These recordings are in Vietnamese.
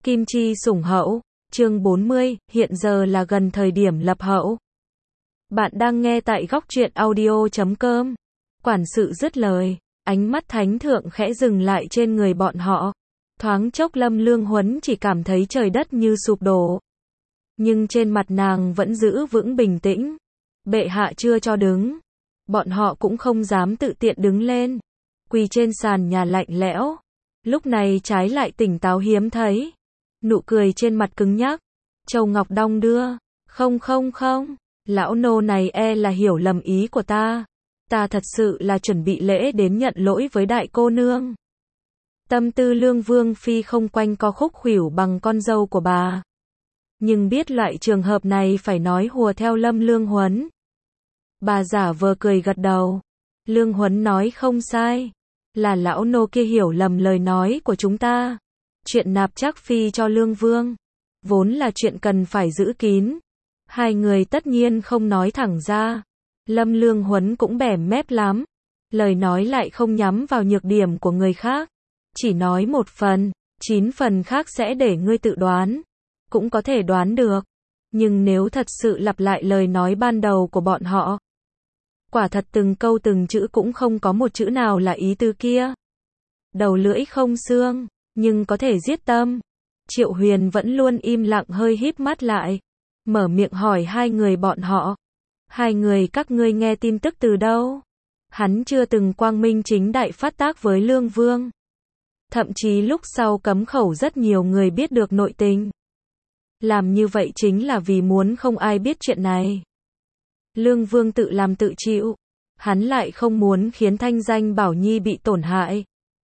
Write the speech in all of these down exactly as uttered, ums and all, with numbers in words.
Kim Chi sủng hậu, chương bốn mươi, hiện giờ là gần thời điểm lập hậu. Bạn đang nghe tại góc truyện audio chấm com. Quản sự dứt lời, ánh mắt thánh thượng khẽ dừng lại trên người bọn họ. Thoáng chốc Lâm Lương Huấn chỉ cảm thấy trời đất như sụp đổ. Nhưng trên mặt nàng vẫn giữ vững bình tĩnh. Bệ hạ chưa cho đứng. Bọn họ cũng không dám tự tiện đứng lên. Quỳ trên sàn nhà lạnh lẽo. Lúc này trái lại tỉnh táo hiếm thấy. Nụ cười trên mặt cứng nhắc. Châu Ngọc đong đưa. Không không không. Lão nô này e là hiểu lầm ý của ta. Ta thật sự là chuẩn bị lễ đến nhận lỗi với đại cô nương. Tâm tư Lương Vương Phi không quanh co khúc khuỷu bằng con dâu của bà. Nhưng biết loại trường hợp này phải nói hùa theo Lâm Lương Huấn. Bà giả vờ cười gật đầu. Lương Huấn nói không sai. Là lão nô kia hiểu lầm lời nói của chúng ta. Chuyện nạp trác phi cho Lương Vương. Vốn là chuyện cần phải giữ kín. Hai người tất nhiên không nói thẳng ra. Lâm Lương Huấn cũng bẻ mép lắm. Lời nói lại không nhắm vào nhược điểm của người khác. Chỉ nói một phần, chín phần khác sẽ để ngươi tự đoán. Cũng có thể đoán được. Nhưng nếu thật sự lặp lại lời nói ban đầu của bọn họ. Quả thật từng câu từng chữ cũng không có một chữ nào là ý tứ kia. Đầu lưỡi không xương, nhưng có thể giết tâm. Triệu Huyền vẫn luôn im lặng hơi híp mắt lại. Mở miệng hỏi hai người bọn họ. Hai người các ngươi nghe tin tức từ đâu? Hắn chưa từng quang minh chính đại phát tác với Lương Vương. Thậm chí lúc sau cấm khẩu rất nhiều người biết được nội tình. Làm như vậy chính là vì muốn không ai biết chuyện này. Lương Vương tự làm tự chịu. Hắn lại không muốn khiến thanh danh Bảo Nhi bị tổn hại.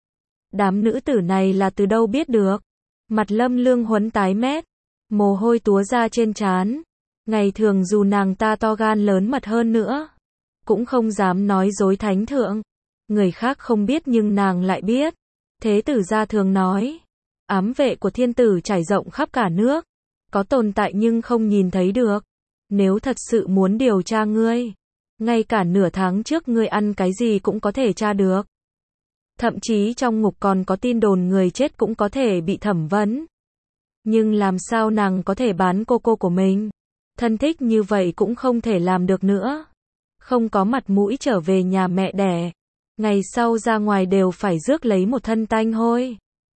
Đám nữ tử này là từ đâu biết được? Mặt Lâm Lương Huấn tái mét. Mồ hôi túa ra trên trán. Ngày thường dù nàng ta to gan lớn mật hơn nữa. Cũng không dám nói dối thánh thượng. Người khác không biết nhưng nàng lại biết. Thế tử gia thường nói. Ám vệ của thiên tử trải rộng khắp cả nước. Có tồn tại nhưng không nhìn thấy được. Nếu thật sự muốn điều tra ngươi. Ngay cả nửa tháng trước ngươi ăn cái gì cũng có thể tra được. Thậm chí trong ngục còn có tin đồn người chết cũng có thể bị thẩm vấn. Nhưng làm sao nàng có thể bán cô cô của mình? Thân thích như vậy cũng không thể làm được nữa. Không có mặt mũi trở về nhà mẹ đẻ. Ngày sau ra ngoài đều phải rước lấy một thân tanh hôi.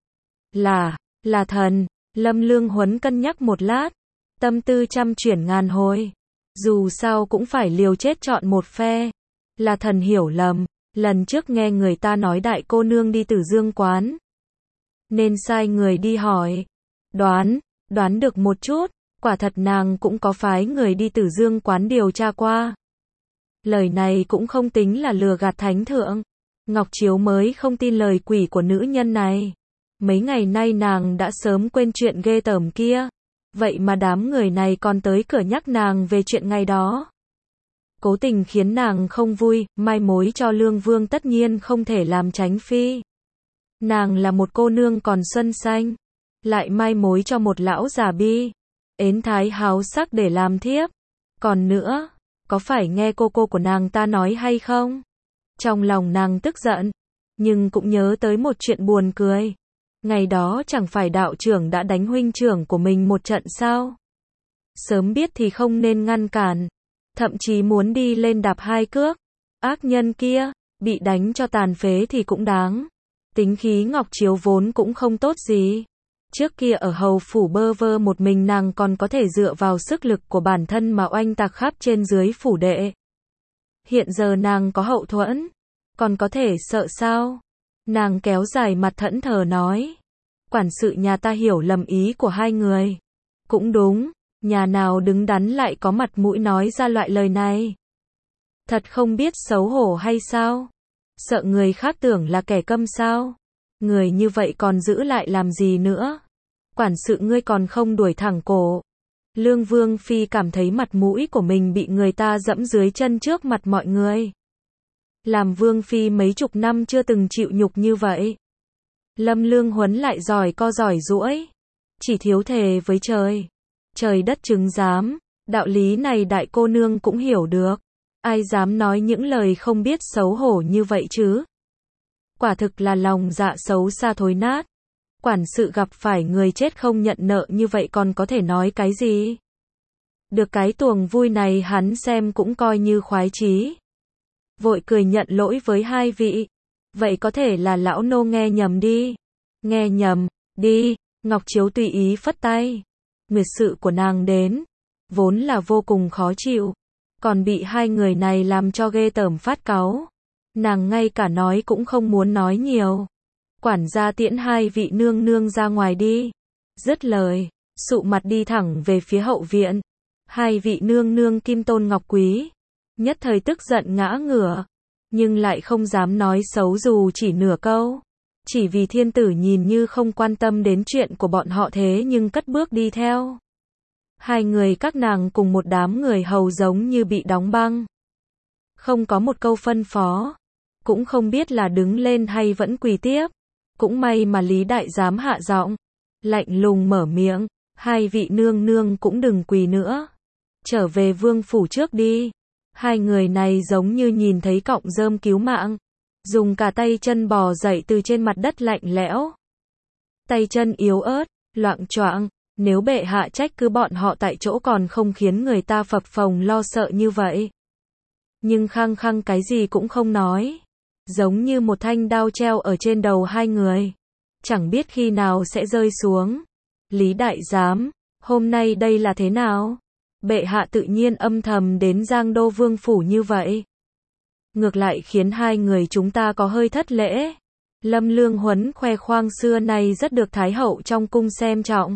Là, là thần. Lâm Lương Huấn cân nhắc một lát. Tâm tư trăm chuyển ngàn hồi. Dù sao cũng phải liều chết chọn một phe. Là thần hiểu lầm. Lần trước nghe người ta nói đại cô nương đi Tử Dương quán. Nên sai người đi hỏi. Đoán, đoán được một chút. Quả thật nàng cũng có phái người đi Tử Dương quán điều tra qua. Lời này cũng không tính là lừa gạt thánh thượng. Ngọc Chiếu mới không tin lời quỷ của nữ nhân này. Mấy ngày nay nàng đã sớm quên chuyện ghê tởm kia. Vậy mà đám người này còn tới cửa nhắc nàng về chuyện ngày đó. Cố tình khiến nàng không vui, mai mối cho Lương Vương tất nhiên không thể làm tránh phi. Nàng là một cô nương còn xuân xanh. Lại mai mối cho một lão già bi. Ến thái háo sắc để làm thiếp. Còn nữa, có phải nghe cô cô của nàng ta nói hay không? Trong lòng nàng tức giận. Nhưng cũng nhớ tới một chuyện buồn cười. Ngày đó chẳng phải đạo trưởng đã đánh huynh trưởng của mình một trận sao? Sớm biết thì không nên ngăn cản. Thậm chí muốn đi lên đạp hai cước. Ác nhân kia, bị đánh cho tàn phế thì cũng đáng. Tính khí Ngọc Chiếu vốn cũng không tốt gì. Trước kia ở hầu phủ bơ vơ một mình nàng còn có thể dựa vào sức lực của bản thân mà oanh tạc khắp trên dưới phủ đệ. Hiện giờ nàng có hậu thuẫn. Còn có thể sợ sao? Nàng kéo dài mặt thẫn thờ nói. Quản sự nhà ta hiểu lầm ý của hai người. Cũng đúng, nhà nào đứng đắn lại có mặt mũi nói ra loại lời này. Thật không biết xấu hổ hay sao? Sợ người khác tưởng là kẻ câm sao? Người như vậy còn giữ lại làm gì nữa? Quản sự ngươi còn không đuổi thẳng cổ. Lương Vương Phi cảm thấy mặt mũi của mình bị người ta dẫm dưới chân trước mặt mọi người. Làm Vương Phi mấy chục năm chưa từng chịu nhục như vậy. Lâm Lương Huấn lại giỏi co giỏi giũi. Chỉ thiếu thề với trời. Trời đất chứng giám. Đạo lý này đại cô nương cũng hiểu được. Ai dám nói những lời không biết xấu hổ như vậy chứ? Quả thực là lòng dạ xấu xa thối nát. Quản sự gặp phải người chết không nhận nợ như vậy còn có thể nói cái gì? Được cái tuồng vui này hắn xem cũng coi như khoái chí. Vội cười nhận lỗi với hai vị. Vậy có thể là lão nô nghe nhầm đi. Nghe nhầm, đi, Ngọc Chiếu tùy ý phất tay. Nguyệt sự của nàng đến, vốn là vô cùng khó chịu. Còn bị hai người này làm cho ghê tởm phát cáu. Nàng ngay cả nói cũng không muốn nói nhiều. Quản gia tiễn hai vị nương nương ra ngoài đi. Dứt lời, sụ mặt đi thẳng về phía hậu viện. Hai vị nương nương Kim Tôn Ngọc Quý, nhất thời tức giận ngã ngửa, nhưng lại không dám nói xấu dù chỉ nửa câu. Chỉ vì thiên tử nhìn như không quan tâm đến chuyện của bọn họ thế nhưng cất bước đi theo. Hai người các nàng cùng một đám người hầu giống như bị đóng băng. Không có một câu phân phó, cũng không biết là đứng lên hay vẫn quỳ tiếp. Cũng may mà Lý Đại Giám hạ giọng, lạnh lùng mở miệng, hai vị nương nương cũng đừng quỳ nữa. Trở về vương phủ trước đi. Hai người này giống như nhìn thấy cọng rơm cứu mạng. Dùng cả tay chân bò dậy từ trên mặt đất lạnh lẽo. Tay chân yếu ớt, loạng choạng. Nếu bệ hạ trách cứ bọn họ tại chỗ còn không khiến người ta phập phồng lo sợ như vậy. Nhưng khăng khăng cái gì cũng không nói. Giống như một thanh đao treo ở trên đầu hai người. Chẳng biết khi nào sẽ rơi xuống. Lý Đại Giám, hôm nay đây là thế nào? Bệ hạ tự nhiên âm thầm đến Giang Đô Vương Phủ như vậy. Ngược lại khiến hai người chúng ta có hơi thất lễ. Lâm Lương Huấn khoe khoang xưa nay rất được Thái Hậu trong cung xem trọng.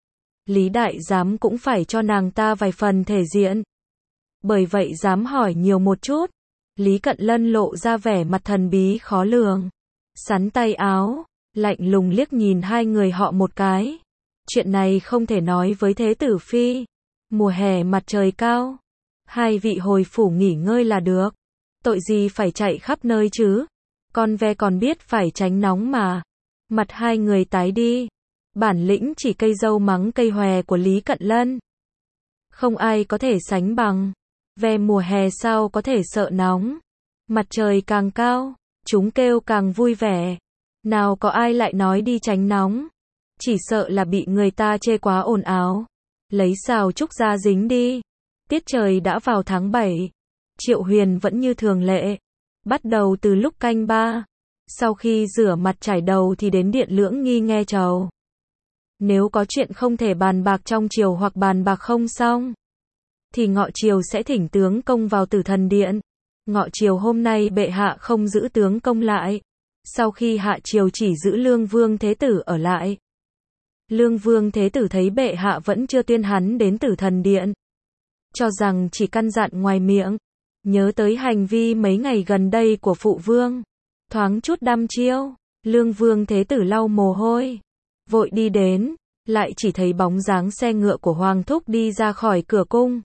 Lý Đại Giám cũng phải cho nàng ta vài phần thể diện. Bởi vậy dám hỏi nhiều một chút. Lý Cận Lân lộ ra vẻ mặt thần bí khó lường. Sắn tay áo, lạnh lùng liếc nhìn hai người họ một cái. Chuyện này không thể nói với Thế Tử Phi. Mùa hè mặt trời cao. Hai vị hồi phủ nghỉ ngơi là được. Tội gì phải chạy khắp nơi chứ. Con ve còn biết phải tránh nóng mà. Mặt hai người tái đi. Bản lĩnh chỉ cây dâu mắng cây hòe của Lý Cận Lân. Không ai có thể sánh bằng. Ve mùa hè sao có thể sợ nóng. Mặt trời càng cao, chúng kêu càng vui vẻ. Nào có ai lại nói đi tránh nóng. Chỉ sợ là bị người ta chê quá ồn ào. Lấy xào trúc ra dính đi. Tiết trời đã vào tháng bảy. Triệu Huyền vẫn như thường lệ. Bắt đầu từ lúc canh ba. Sau khi rửa mặt chải đầu thì đến điện lưỡng nghi nghe trầu. Nếu có chuyện không thể bàn bạc trong triều hoặc bàn bạc không xong, thì ngọ triều sẽ thỉnh tướng công vào Tử Thần Điện. Ngọ triều hôm nay bệ hạ không giữ tướng công lại. Sau khi hạ triều chỉ giữ Lương Vương Thế Tử ở lại. Lương Vương Thế Tử thấy bệ hạ vẫn chưa tuyên hắn đến Tử Thần Điện. Cho rằng chỉ căn dặn ngoài miệng. Nhớ tới hành vi mấy ngày gần đây của phụ vương. Thoáng chút đăm chiêu. Lương Vương Thế Tử lau mồ hôi. Vội đi đến. Lại chỉ thấy bóng dáng xe ngựa của Hoàng Thúc đi ra khỏi cửa cung.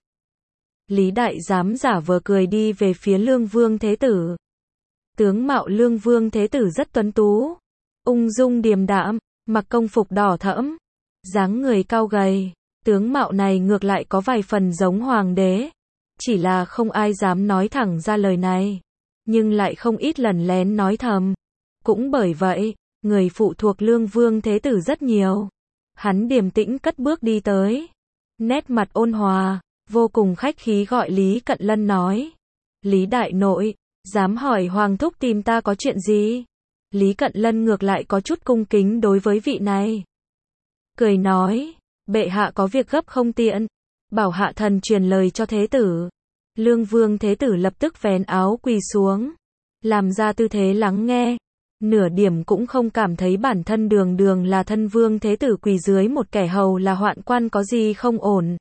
Lý Đại Giám giả vờ cười đi về phía Lương Vương Thế Tử. Tướng mạo Lương Vương Thế Tử rất tuấn tú. Ung dung điềm đạm. Mặc công phục đỏ thẫm. Dáng người cao gầy. Tướng mạo này ngược lại có vài phần giống hoàng đế. Chỉ là không ai dám nói thẳng ra lời này. Nhưng lại không ít lần lén nói thầm. Cũng bởi vậy, người phụ thuộc Lương Vương Thế Tử rất nhiều. Hắn điềm tĩnh cất bước đi tới. Nét mặt ôn hòa, vô cùng khách khí gọi Lý Cận Lân nói. Lý Đại Nội, dám hỏi Hoàng Thúc tìm ta có chuyện gì? Lý Cận Lân ngược lại có chút cung kính đối với vị này. Cười nói, bệ hạ có việc gấp không tiện. Bảo hạ thần truyền lời cho Thế Tử. Lương Vương Thế Tử lập tức vén áo quỳ xuống. Làm ra tư thế lắng nghe. Nửa điểm cũng không cảm thấy bản thân đường đường là thân Vương Thế Tử quỳ dưới một kẻ hầu là hoạn quan có gì không ổn.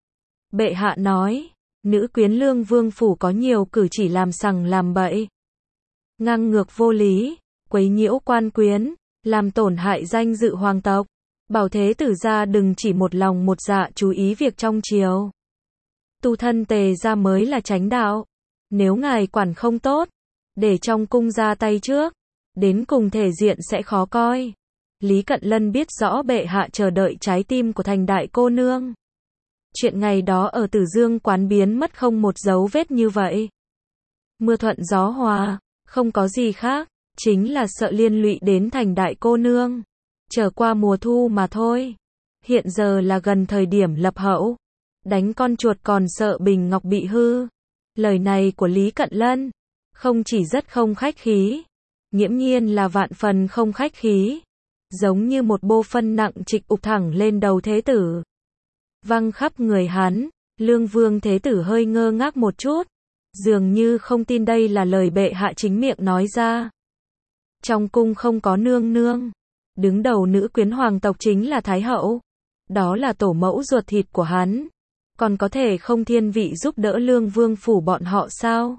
Bệ hạ nói, nữ quyến Lương Vương phủ có nhiều cử chỉ làm sằng làm bậy. Ngang ngược vô lý, quấy nhiễu quan quyến, làm tổn hại danh dự hoàng tộc. Bảo Thế Tử ra đừng chỉ một lòng một dạ chú ý việc trong triều. Tu thân tề ra mới là chánh đạo. Nếu ngài quản không tốt, để trong cung ra tay trước, đến cùng thể diện sẽ khó coi. Lý Cận Lân biết rõ bệ hạ chờ đợi trái tim của thành đại cô nương. Chuyện ngày đó ở Tử Dương quán biến mất không một dấu vết như vậy. Mưa thuận gió hòa, không có gì khác, chính là sợ liên lụy đến thành đại cô nương. Trở qua mùa thu mà thôi. Hiện giờ là gần thời điểm lập hậu. Đánh con chuột còn sợ bình ngọc bị hư. Lời này của Lý Cận Lân không chỉ rất không khách khí, nghiễm nhiên là vạn phần không khách khí, giống như một bô phân nặng trịch ụp thẳng lên đầu thế tử. Văng khắp người hắn, Lương Vương thế tử hơi ngơ ngác một chút, dường như không tin đây là lời bệ hạ chính miệng nói ra. Trong cung không có nương nương, đứng đầu nữ quyến hoàng tộc chính là Thái hậu, đó là tổ mẫu ruột thịt của hắn, còn có thể không thiên vị giúp đỡ Lương Vương phủ bọn họ sao?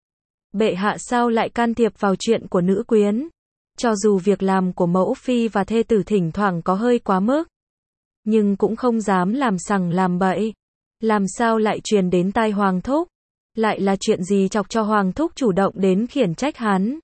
Bệ hạ sao lại can thiệp vào chuyện của nữ quyến? Cho dù việc làm của mẫu phi và thê tử thỉnh thoảng có hơi quá mức, nhưng cũng không dám làm sằng làm bậy. Làm sao lại truyền đến tai hoàng thúc? Lại là chuyện gì chọc cho hoàng thúc chủ động đến khiển trách hắn?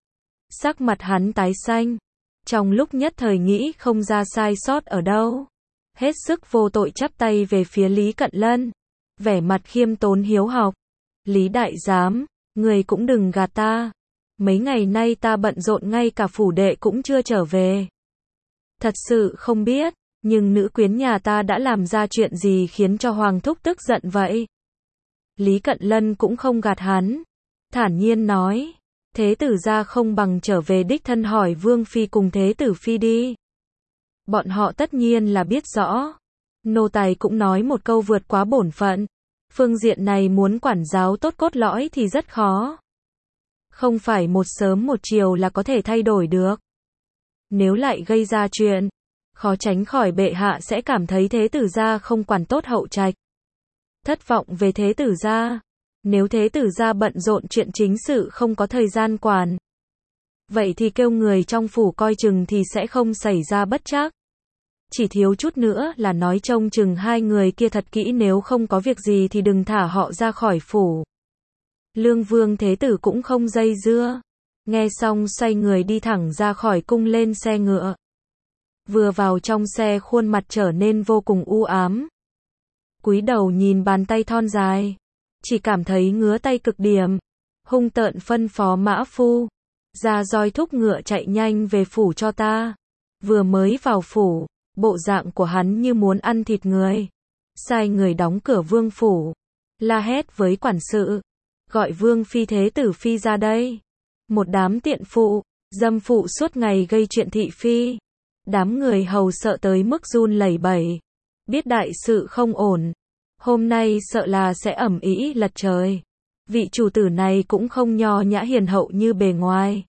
Sắc mặt hắn tái xanh, trong lúc nhất thời nghĩ không ra sai sót ở đâu. Hết sức vô tội chắp tay về phía Lý Cận Lân, vẻ mặt khiêm tốn hiếu học. Lý đại giám, người cũng đừng gạt ta. Mấy ngày nay ta bận rộn ngay cả phủ đệ cũng chưa trở về. Thật sự không biết, nhưng nữ quyến nhà ta đã làm ra chuyện gì khiến cho hoàng thúc tức giận vậy? Lý Cận Lân cũng không gạt hắn, thản nhiên nói, thế tử gia không bằng trở về đích thân hỏi Vương phi cùng thế tử phi đi. Bọn họ tất nhiên là biết rõ. Nô tài cũng nói một câu vượt quá bổn phận. Phương diện này muốn quản giáo tốt cốt lõi thì rất khó. Không phải một sớm một chiều là có thể thay đổi được. Nếu lại gây ra chuyện, khó tránh khỏi bệ hạ sẽ cảm thấy thế tử gia không quản tốt hậu trạch. Thất vọng về thế tử gia. Nếu thế tử gia bận rộn chuyện chính sự không có thời gian quản, vậy thì kêu người trong phủ coi chừng thì sẽ không xảy ra bất trắc. Chỉ thiếu chút nữa là nói trông chừng hai người kia thật kỹ, nếu không có việc gì thì đừng thả họ ra khỏi phủ. Lương Vương thế tử cũng không dây dưa. Nghe xong xoay người đi thẳng ra khỏi cung lên xe ngựa. Vừa vào trong xe khuôn mặt trở nên vô cùng u ám. Cúi đầu nhìn bàn tay thon dài, chỉ cảm thấy ngứa tay cực điểm. Hung tợn phân phó mã phu, ra roi thúc ngựa chạy nhanh về phủ cho ta. Vừa mới vào phủ, bộ dạng của hắn như muốn ăn thịt người. Sai người đóng cửa vương phủ, la hét với quản sự, gọi Vương phi thế tử phi ra đây. Một đám tiện phụ, dâm phụ suốt ngày gây chuyện thị phi. Đám người hầu sợ tới mức run lẩy bẩy, biết đại sự không ổn, hôm nay sợ là sẽ ầm ĩ lật trời. Vị chủ tử này cũng không nho nhã hiền hậu như bề ngoài.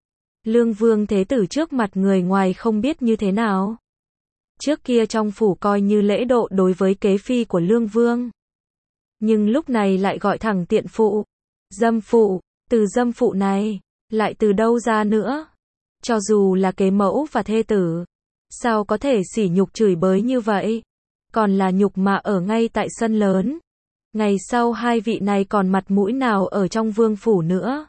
Lương Vương thế tử trước mặt người ngoài không biết như thế nào. Trước kia trong phủ coi như lễ độ đối với kế phi của Lương Vương, nhưng lúc này lại gọi thẳng tiện phụ, dâm phụ. Từ dâm phụ này lại từ đâu ra nữa? Cho dù là kế mẫu và thê tử, sao có thể sỉ nhục chửi bới như vậy? Còn là nhục mạ ở ngay tại sân lớn. Ngày sau hai vị này còn mặt mũi nào ở trong vương phủ nữa?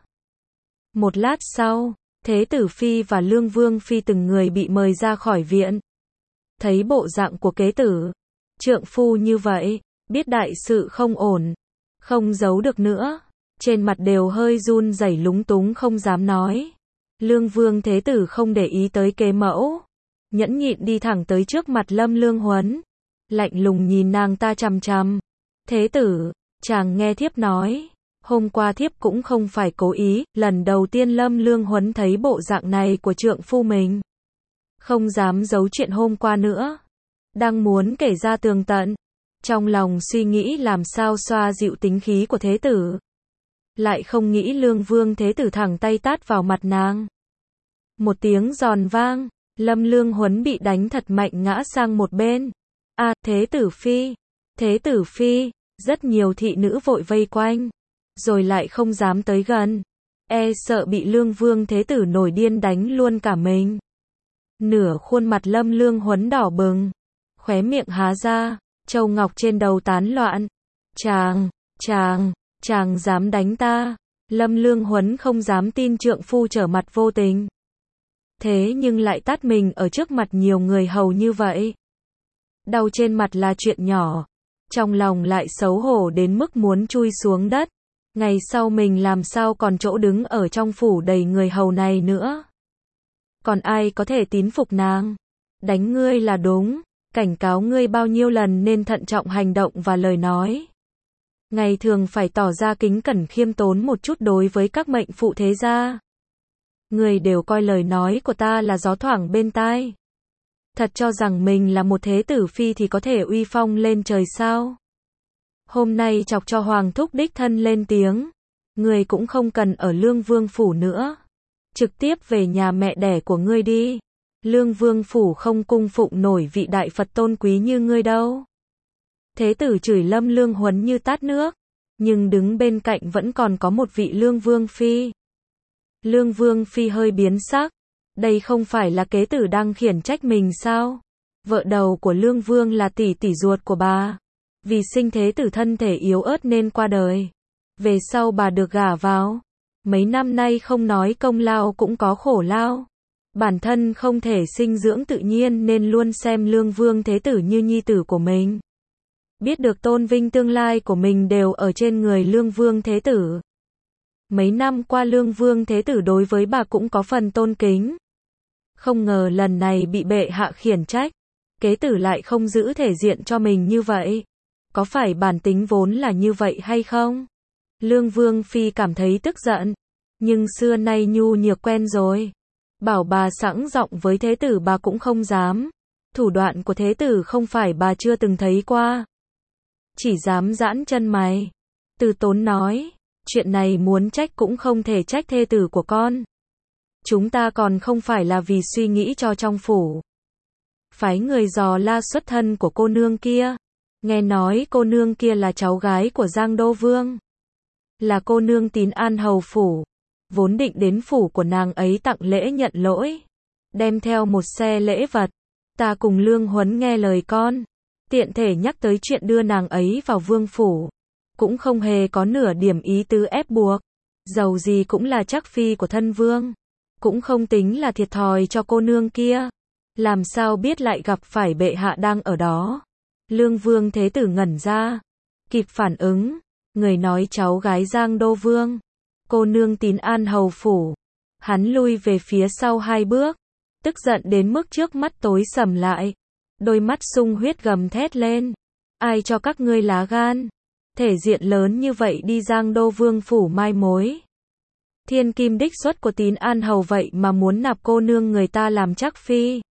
Một lát sau, thế tử phi và Lương Vương phi từng người bị mời ra khỏi viện. Thấy bộ dạng của kế tử, trượng phu như vậy, biết đại sự không ổn, không giấu được nữa, trên mặt đều hơi run rẩy lúng túng không dám nói. Lương Vương thế tử không để ý tới kế mẫu, nhẫn nhịn đi thẳng tới trước mặt Lâm Lương Huấn, lạnh lùng nhìn nàng ta chằm chằm. Thế tử, chàng nghe thiếp nói, hôm qua thiếp cũng không phải cố ý. Lần đầu tiên Lâm Lương Huấn thấy bộ dạng này của trượng phu mình, không dám giấu chuyện hôm qua nữa, đang muốn kể ra tường tận, trong lòng suy nghĩ làm sao xoa dịu tính khí của thế tử. Lại không nghĩ Lương Vương thế tử thẳng tay tát vào mặt nàng. Một tiếng giòn vang, Lâm Lương Huấn bị đánh thật mạnh ngã sang một bên. A, à, thế tử phi, thế tử phi, rất nhiều thị nữ vội vây quanh, rồi lại không dám tới gần, e sợ bị Lương Vương thế tử nổi điên đánh luôn cả mình. Nửa khuôn mặt Lâm Lương Huấn đỏ bừng, khóe miệng há ra, châu ngọc trên đầu tán loạn. Chàng, chàng, chàng dám đánh ta? Lâm Lương Huấn không dám tin trượng phu trở mặt vô tình, thế nhưng lại tát mình ở trước mặt nhiều người hầu như vậy. Đau trên mặt là chuyện nhỏ, trong lòng lại xấu hổ đến mức muốn chui xuống đất. Ngày sau mình làm sao còn chỗ đứng ở trong phủ đầy người hầu này nữa? Còn ai có thể tín phục nàng? Đánh ngươi là đúng, cảnh cáo ngươi bao nhiêu lần nên thận trọng hành động và lời nói. Ngày thường phải tỏ ra kính cẩn khiêm tốn một chút đối với các mệnh phụ thế gia. Người đều coi lời nói của ta là gió thoảng bên tai. Thật cho rằng mình là một thế tử phi thì có thể uy phong lên trời sao? Hôm nay chọc cho Hoàng thúc đích thân lên tiếng. Người cũng không cần ở Lương Vương phủ nữa. Trực tiếp về nhà mẹ đẻ của ngươi đi. Lương Vương phủ không cung phụng nổi vị đại Phật tôn quý như ngươi đâu. Thế tử chửi Lâm Lương Huấn như tát nước. Nhưng đứng bên cạnh vẫn còn có một vị Lương Vương phi. Lương Vương phi hơi biến sắc. Đây không phải là kế tử đang khiển trách mình sao? Vợ đầu của Lương Vương là tỷ tỷ ruột của bà. Vì sinh thế tử thân thể yếu ớt nên qua đời. Về sau bà được gả vào. Mấy năm nay không nói công lao cũng có khổ lao. Bản thân không thể sinh dưỡng tự nhiên nên luôn xem Lương Vương thế tử như nhi tử của mình. Biết được tôn vinh tương lai của mình đều ở trên người Lương Vương thế tử. Mấy năm qua Lương Vương thế tử đối với bà cũng có phần tôn kính. Không ngờ lần này bị bệ hạ khiển trách. Kế tử lại không giữ thể diện cho mình như vậy. Có phải bản tính vốn là như vậy hay không? Lương Vương phi cảm thấy tức giận. Nhưng xưa nay nhu nhược quen rồi. Bảo bà sẵn giọng với thế tử bà cũng không dám. Thủ đoạn của thế tử không phải bà chưa từng thấy qua. Chỉ dám giãn chân mày. Từ Tốn nói. Chuyện này muốn trách cũng không thể trách thê tử của con. Chúng ta còn không phải là vì suy nghĩ cho trong phủ. Phái người dò la xuất thân của cô nương kia. Nghe nói cô nương kia là cháu gái của Giang Đô Vương. Là cô nương Tín An hầu phủ. Vốn định đến phủ của nàng ấy tặng lễ nhận lỗi. Đem theo một xe lễ vật. Ta cùng Lương Huấn nghe lời con. Tiện thể nhắc tới chuyện đưa nàng ấy vào vương phủ. Cũng không hề có nửa điểm ý tứ ép buộc. Dầu gì cũng là chắc phi của thân vương. Cũng không tính là thiệt thòi cho cô nương kia. Làm sao biết lại gặp phải bệ hạ đang ở đó. Lương Vương thế tử ngẩn ra. Kịp phản ứng. Người nói cháu gái Giang Đô Vương. Cô nương Tín An hầu phủ. Hắn lui về phía sau hai bước. Tức giận đến mức trước mắt tối sầm lại. Đôi mắt sung huyết gầm thét lên. Ai cho các ngươi lá gan. Thể diện lớn như vậy đi Giang Đô Vương phủ mai mối. Thiên kim đích xuất của Tín An hầu vậy mà muốn nạp cô nương người ta làm chắc phi.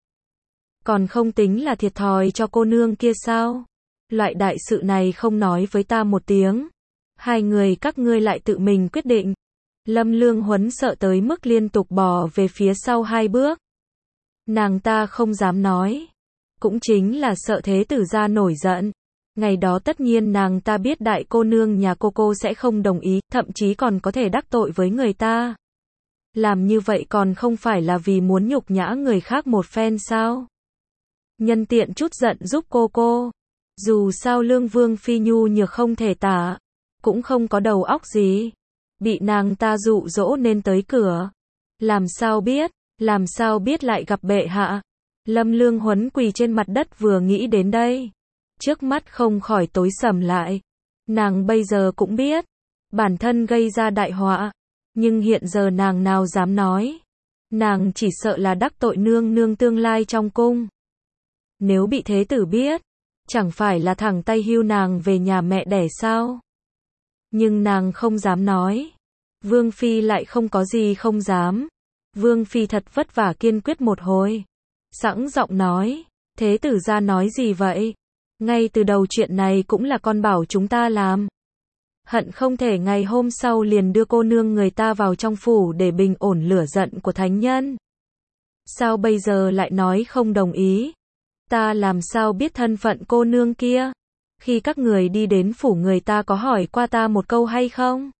Còn không tính là thiệt thòi cho cô nương kia sao? Loại đại sự này không nói với ta một tiếng. Hai người các ngươi lại tự mình quyết định. Lâm Lương Huấn sợ tới mức liên tục bò về phía sau hai bước. Nàng ta không dám nói. Cũng chính là sợ thế tử gia nổi giận. Ngày đó tất nhiên nàng ta biết đại cô nương nhà cô cô sẽ không đồng ý, thậm chí còn có thể đắc tội với người ta. Làm như vậy còn không phải là vì muốn nhục nhã người khác một phen sao? Nhân tiện chút giận giúp cô cô. Dù sao Lương Vương phi nhu nhược không thể tả. Cũng không có đầu óc gì. Bị nàng ta dụ dỗ nên tới cửa. Làm sao biết, làm sao biết lại gặp bệ hạ. Lâm Lương Huấn quỳ trên mặt đất vừa nghĩ đến đây. Trước mắt không khỏi tối sầm lại. Nàng bây giờ cũng biết. Bản thân gây ra đại họa. Nhưng hiện giờ nàng nào dám nói. Nàng chỉ sợ là đắc tội nương nương tương lai trong cung. Nếu bị thế tử biết. Chẳng phải là thẳng tay hưu nàng về nhà mẹ đẻ sao? Nhưng nàng không dám nói. Vương phi lại không có gì không dám. Vương phi thật vất vả kiên quyết một hồi. Sẵn giọng nói. Thế tử gia nói gì vậy? Ngay từ đầu chuyện này cũng là con bảo chúng ta làm. Hận không thể ngày hôm sau liền đưa cô nương người ta vào trong phủ để bình ổn lửa giận của thánh nhân. Sao bây giờ lại nói không đồng ý? Ta làm sao biết thân phận cô nương kia? Khi các người đi đến phủ người ta có hỏi qua ta một câu hay không?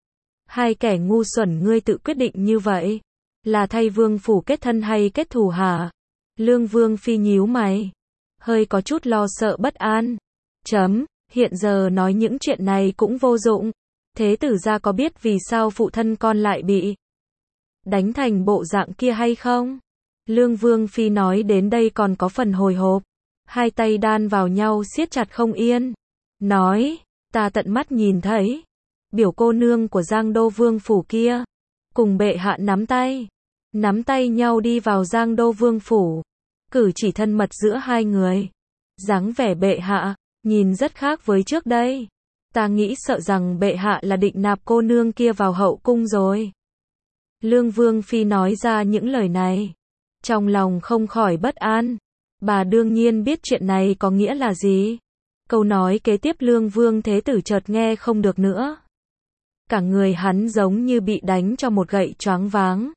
Hai kẻ ngu xuẩn ngươi tự quyết định như vậy. Là thay vương phủ kết thân hay kết thù hả? Lương Vương phi nhíu mày. Hơi có chút lo sợ bất an. Chấm, hiện giờ nói những chuyện này cũng vô dụng. Thế tử gia có biết vì sao phụ thân con lại bị đánh thành bộ dạng kia hay không? Lương Vương phi nói đến đây còn có phần hồi hộp. Hai tay đan vào nhau siết chặt không yên. Nói, ta tận mắt nhìn thấy. Biểu cô nương của Giang Đô Vương phủ kia. Cùng bệ hạ nắm tay. Nắm tay nhau đi vào Giang Đô Vương phủ. cử chỉ thân mật giữa hai người. Dáng vẻ bệ hạ, nhìn rất khác với trước đây. Ta nghĩ sợ rằng bệ hạ là định nạp cô nương kia vào hậu cung rồi. Lương Vương Phi nói ra những lời này. Trong lòng không khỏi bất an. Bà đương nhiên biết chuyện này có nghĩa là gì. Câu nói kế tiếp Lương Vương Thế Tử chợt nghe không được nữa. Cả người hắn giống như bị đánh cho một gậy choáng váng.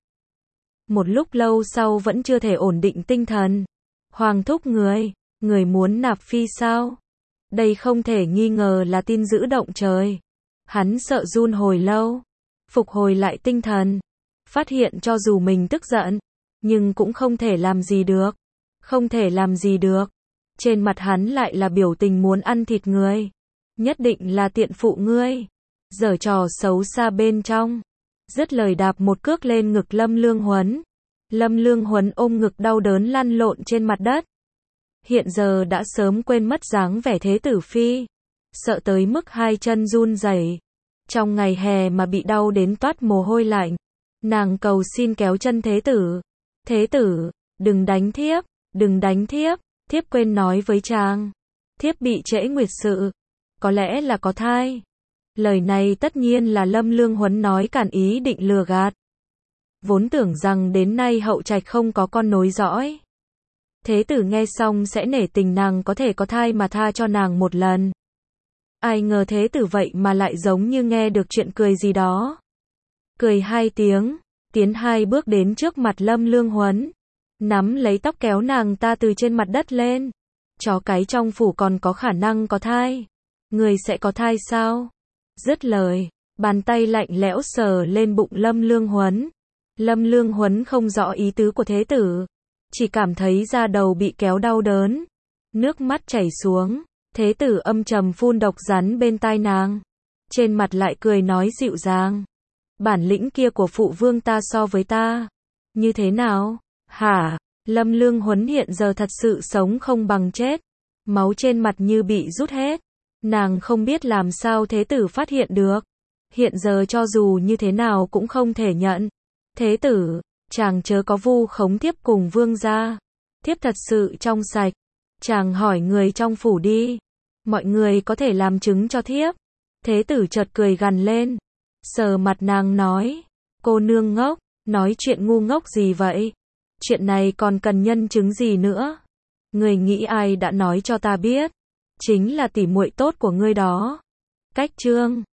Một lúc lâu sau vẫn chưa thể ổn định tinh thần. Hoàng thúc người, người muốn nạp phi sao? Đây không thể nghi ngờ là tin dữ động trời. Hắn sợ run hồi lâu, phục hồi lại tinh thần, phát hiện cho dù mình tức giận, nhưng cũng không thể làm gì được. Không thể làm gì được. Trên mặt hắn lại là biểu tình muốn ăn thịt người. Nhất định là tiện phụ ngươi. Giở trò xấu xa bên trong. Dứt lời đạp một cước lên ngực Lâm Lương Huấn. Lâm Lương Huấn ôm ngực đau đớn lăn lộn trên mặt đất. Hiện giờ đã sớm quên mất dáng vẻ thế tử phi. Sợ tới mức hai chân run rẩy. Trong ngày hè mà bị đau đến toát mồ hôi lạnh. Nàng cầu xin kéo chân thế tử. Thế tử, đừng đánh thiếp, đừng đánh thiếp. Thiếp quên nói với chàng. Thiếp bị trễ nguyệt sự. Có lẽ là có thai. Lời này tất nhiên là Lâm Lương Huấn nói cản ý định lừa gạt. Vốn tưởng rằng đến nay hậu trạch không có con nối dõi. Thế tử nghe xong sẽ nể tình nàng có thể có thai mà tha cho nàng một lần. Ai ngờ thế tử vậy mà lại giống như nghe được chuyện cười gì đó. Cười hai tiếng, tiến hai bước đến trước mặt Lâm Lương Huấn. Nắm lấy tóc kéo nàng ta từ trên mặt đất lên. Chó cái trong phủ còn có khả năng có thai. Người sẽ có thai sao? Dứt lời, bàn tay lạnh lẽo sờ lên bụng Lâm Lương Huấn. Lâm Lương Huấn không rõ ý tứ của thế tử. Chỉ cảm thấy da đầu bị kéo đau đớn. Nước mắt chảy xuống. Thế tử âm trầm phun độc rắn bên tai nàng. Trên mặt lại cười nói dịu dàng. Bản lĩnh kia của phụ vương ta so với ta. Như thế nào? Hả? Lâm Lương Huấn hiện giờ thật sự sống không bằng chết. Máu trên mặt như bị rút hết. Nàng không biết làm sao thế tử phát hiện được. Hiện giờ cho dù như thế nào cũng không thể nhận. Thế tử, chàng chớ có vu khống thiếp cùng vương gia. Thiếp thật sự trong sạch. Chàng hỏi người trong phủ đi. Mọi người có thể làm chứng cho thiếp. Thế tử chợt cười gằn lên. Sờ mặt nàng nói. Cô nương ngốc, nói chuyện ngu ngốc gì vậy? Chuyện này còn cần nhân chứng gì nữa? Người nghĩ ai đã nói cho ta biết? Chính là tỉ muội tốt của ngươi đó. Cách chương